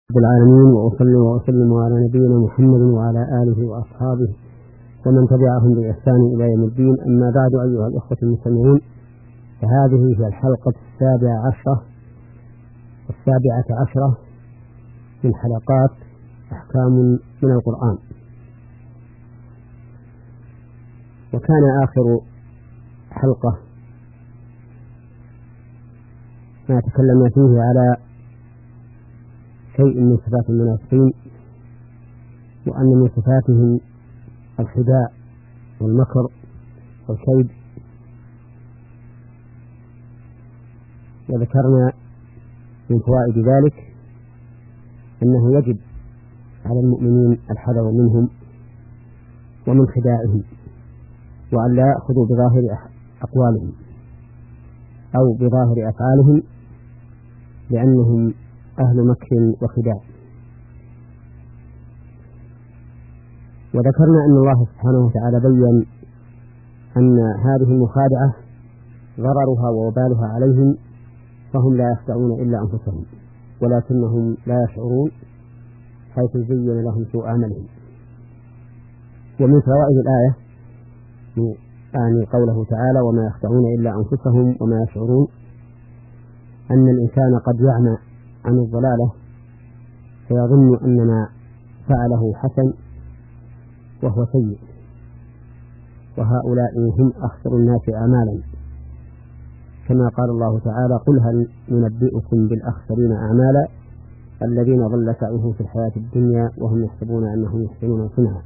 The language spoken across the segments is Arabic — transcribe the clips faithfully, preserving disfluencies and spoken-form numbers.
رب العالمين، وأصلي وأسلم على نبينا محمد وعلى آله وأصحابه ومن تبعهم بإحسان إلى يوم الدين. أما بعد، أيها الأخوة المستمعون، فهذه هي الحلقة السابعة عشرة السابعة عشرة من حلقات أحكام من القرآن. وكان آخر حلقة ما تكلمنا فيه على شيء من صفات المنافقين، وأن من صفاتهم الخداع والمكر والكيد. وذكرنا من فوائد ذلك أنه يجب على المؤمنين الحذر منهم ومن خداعهم، وأن لا يأخذوا بظاهر أقوالهم أو بظاهر أفعالهم، لأنهم أهل مكر وخداع. وذكرنا أن الله سبحانه وتعالى بيّن أن هذه المخادعة ضررها ووبالها عليهم، فهم لا يخدعون إلا أنفسهم ولكنهم لا يشعرون، حيث زين لهم سوء عملهم. ومن فوائد الآية يعني قوله تعالى: وما يخدعون إلا أنفسهم وما يشعرون، أن الإنسان قد يعمى عن الضلالة فيظن أن ما فعله حسن وهو سيء، وهؤلاء هم أخسر الناس أعمالا، كما قال الله تعالى: قل هل ننبئكم بالأخسرين أعمالا الذين ضل سعيهم في الحياة الدنيا وهم يحسبون أنهم يحسنون صنعا.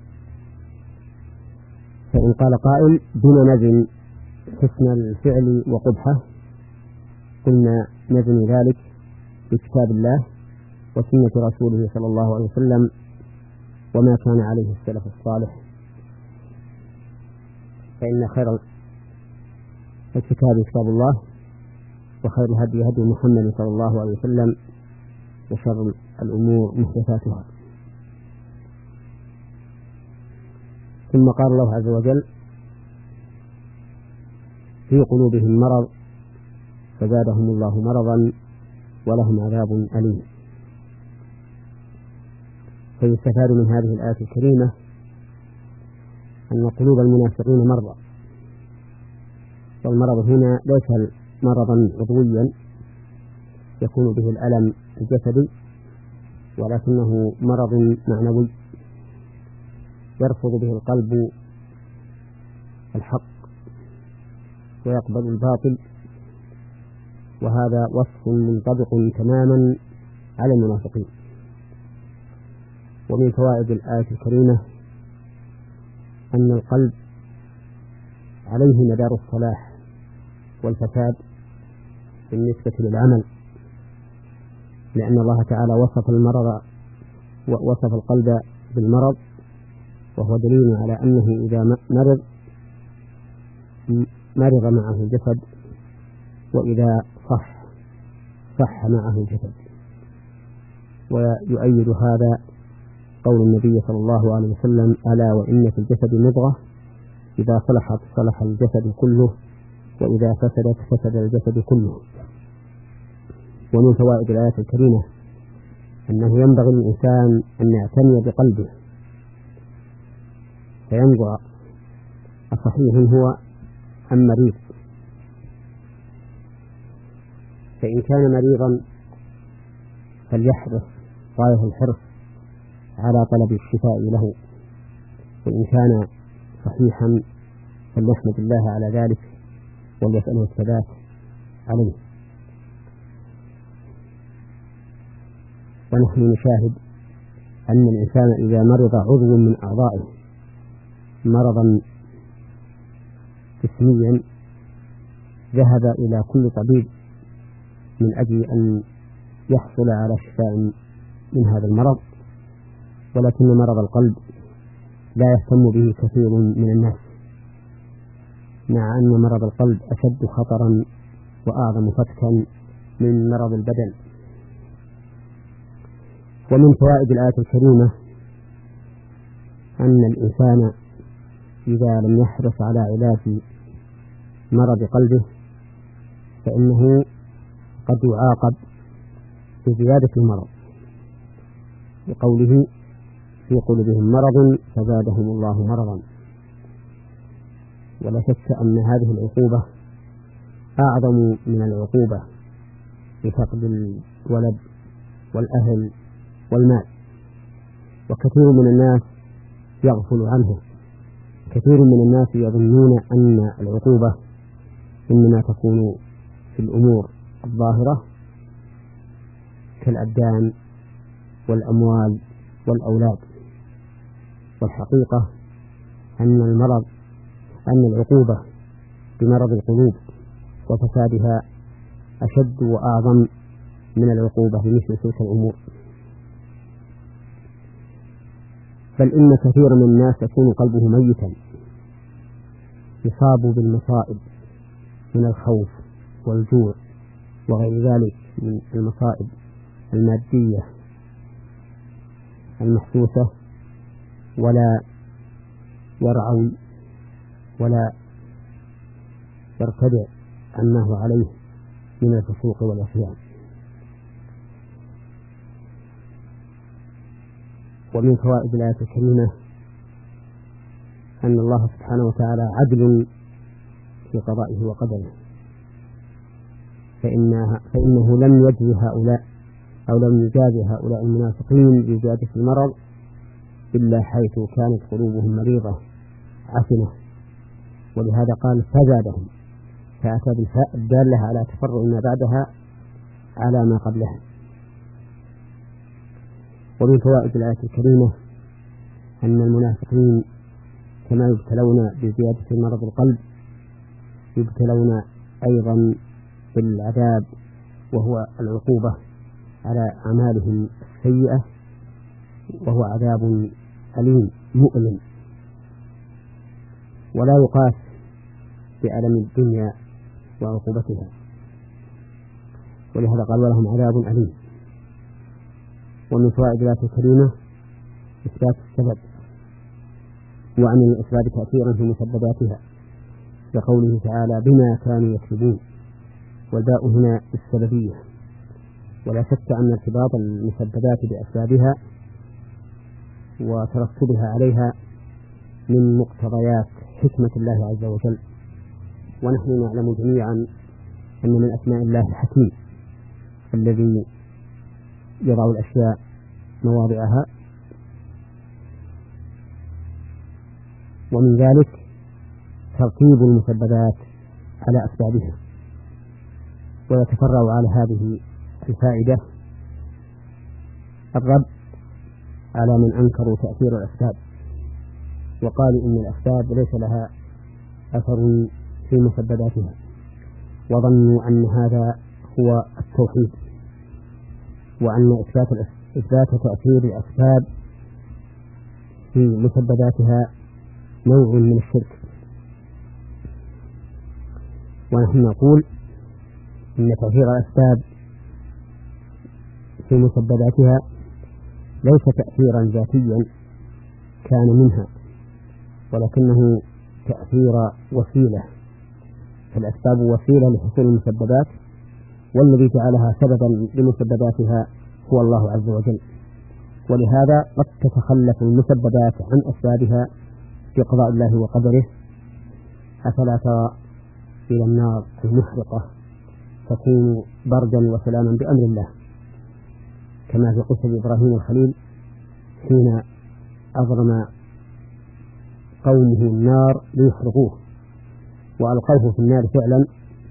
فإن قال قائل: بما نزن حسن الفعل وقبحه؟ قلنا نزن ذلك بكتاب الله وسنة رسوله صلى الله عليه وسلم وما كان عليه السلف الصالح. فإن خير الكتاب كتاب الله، وخير الهدي هدي محمد صلى الله عليه وسلم، وشر الأمور محدثاتها. ثم قال الله عز وجل: في قلوبهم مرض فزادهم الله مرضا ولهم عذاب أليم. فيستفاد من هذه الآية الكريمة أن قلوب المنافقين مرضى، والمرض هنا ليس مرضا عضويا يكون به الألم الجسدي، ولكنه مرض معنوي يرفض به القلب الحق ويقبل الباطل، وهذا وصف منطبق تماما على المنافقين. ومن فوائد الآية الكريمة أن القلب عليه مدار الصلاح والفساد بالنسبة للعمل، لأن الله تعالى وصف المرض ووصف القلب بالمرض، وهو دليل على أنه إذا مرض مرض معه الجسد، وإذا صح صح معه الجسد. ويؤيد هذا قول النبي صلى الله عليه وسلم: ألا وإن في الجسد مضغة إذا صلحت صلح الجسد كله وإذا فسدت فسد الجسد كله. ومن فوائد الآية الكريمة أنه ينبغي للإنسان أن يعتني بقلبه فينظر أصحيح هو أم مريض. فإن كان مريضا فليحرص غاية الحرص على طلب الشفاء له، وإن كان صحيحا فليحمد الله على ذلك وليسأله الثبات عليه. ونحن نشاهد أن الإنسان إذا مرض عضو من أعضائه مرضا جسميا ذهب إلى كل طبيب من أجل أن يحصل على شفاء من هذا المرض، ولكن مرض القلب لا يهتم به كثير من الناس، مع أن مرض القلب أشد خطرا وأعظم فتكا من مرض البدن. ومن فوائد الآية الكريمة أن الإنسان إذا لم يحرص على علاج مرض قلبه فإنه قد يعاقب بزيادة المرض، بقوله في قلوبهم مرض فزادهم الله مرضا. ولا شك أن هذه العقوبة أعظم من العقوبة بفقد الولد والأهل والمال، وكثير من الناس يغفل عنه. كثير من الناس يظنون أن العقوبة إنما تكون في الأمور الظاهرة كالأبدان والأموال والأولاد، والحقيقة أن المرض أن العقوبة بمرض القلوب وفسادها أشد وأعظم من العقوبة بمثل تلك الأمور. بل إن كثيرا من الناس يكون قلبه ميتا يصاب بالمصائب من الخوف والجوع وغير ذلك من المصائب المادية المحسوسة، ولا يرعوي ولا يرتدع عما عليه من الفسوق والعصيان. ومن فوائد الآية الكريمة أن الله سبحانه وتعالى عدل في قضائه وقدره، فإنها فإنه لم يجزي هؤلاء أو لم يجازي هؤلاء المنافقين بزيادة المرض إلا حيث كانت قلوبهم مريضة عفنة، ولهذا قال فزادهم، فأتى بالفاء الدالة على تفرع ما بعدها على ما قبلها. ومن فوائد الآية الكريمة أن المنافقين كما يبتلون بزيادة مرض القلب يبتلون أيضا بالعذاب، وهو العقوبة على أعمالهم السيئة، وهو عذاب أليم مؤلم ولا يقاس بألم الدنيا وعقوبتها، ولهذا قال ولهم عذاب أليم. ومن فوائد الآية الكريمة إثبات السبب وأن الأسباب تأثيرا في مسبباتها، لقوله تعالى بما كانوا يكسبون، والباء هنا السببية. ولا شك أن ارتباط المسببات بأسبابها وترتبها عليها من مقتضيات حكمة الله عز وجل، ونحن نعلم جميعا أن من أسماء الله الحكيم الذي يضع الأشياء مواضعها، ومن ذلك ترتيب المسببات على أسبابها. ويتفرع على هذه الفائدة الرد على من أنكروا تأثير الأسباب وقالوا إن الأسباب ليس لها أثر في مسبباتها، وظنوا أن هذا هو التوحيد، وأن إثبات إثبات تأثير الأسباب في مسبباتها نوع من الشرك. ونحن نقول إن تأثير الأسباب في مسبباتها ليس تأثيرا ذاتيا كان منها، ولكنه تأثير وسيلة، فالأسباب وسيلة لحصول المسببات، والذي جعلها سببا لمسبباتها هو الله عز وجل. ولهذا قد تتخلف المسببات عن أسبابها بقضاء الله وقدره. أفلا ترى إلى النار المحرقة تكون بردا وسلاما بأمر الله، كما في قصة إبراهيم الخليل حين أضرم قومه النار ليحرقوه وألقوه في النار فعلا،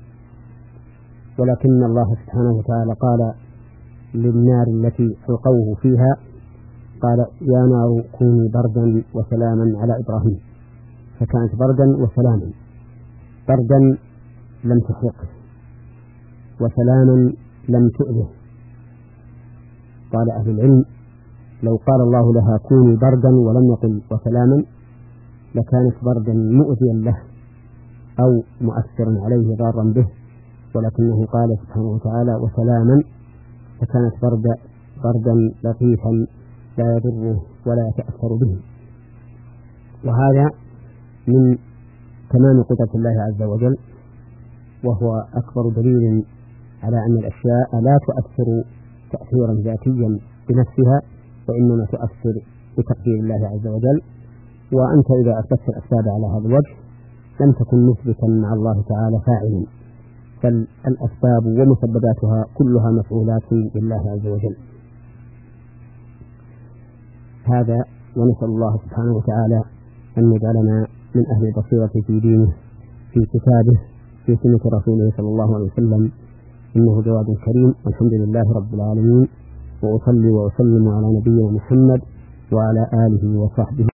ولكن الله سبحانه وتعالى قال للنار التي ألقوه فيها قال يا نار كوني بردا وسلاما على إبراهيم، فكانت بردا وسلاما. بردا لم تحرقه، وسلاما لم تؤذه. قال أهل العلم لو قال الله لها كوني بردا ولم يقل وسلاما لكانت بردا مؤذيا له أو مؤثرا عليه ضارا به، ولكنه قال سبحانه وتعالى وسلاما، فكانت بردا بردا لطيفا لا يضره ولا يتأثر به. وهذا من تمام قدرة الله عز وجل، وهو أكبر دليل على أن الأشياء لا تؤثر تأثيرا ذاتيا بنفسها وإنما تؤثر بتقدير الله عز وجل. وأنت إذا أثبت الأسباب على هذا الوجه لم تكن مثبتا مع الله تعالى فاعلا، فالأسباب ومسبباتها كلها مفعولات لله عز وجل. هذا، ونسأل الله سبحانه وتعالى أن يجعلنا من أهل البصيرة في دينه، في كتابه، في سنة رسوله صلى الله عليه وسلم، إنه جواد كريم. والحمد لله رب العالمين، وأصلي وأسلم على نبينا محمد وعلى آله وصحبه.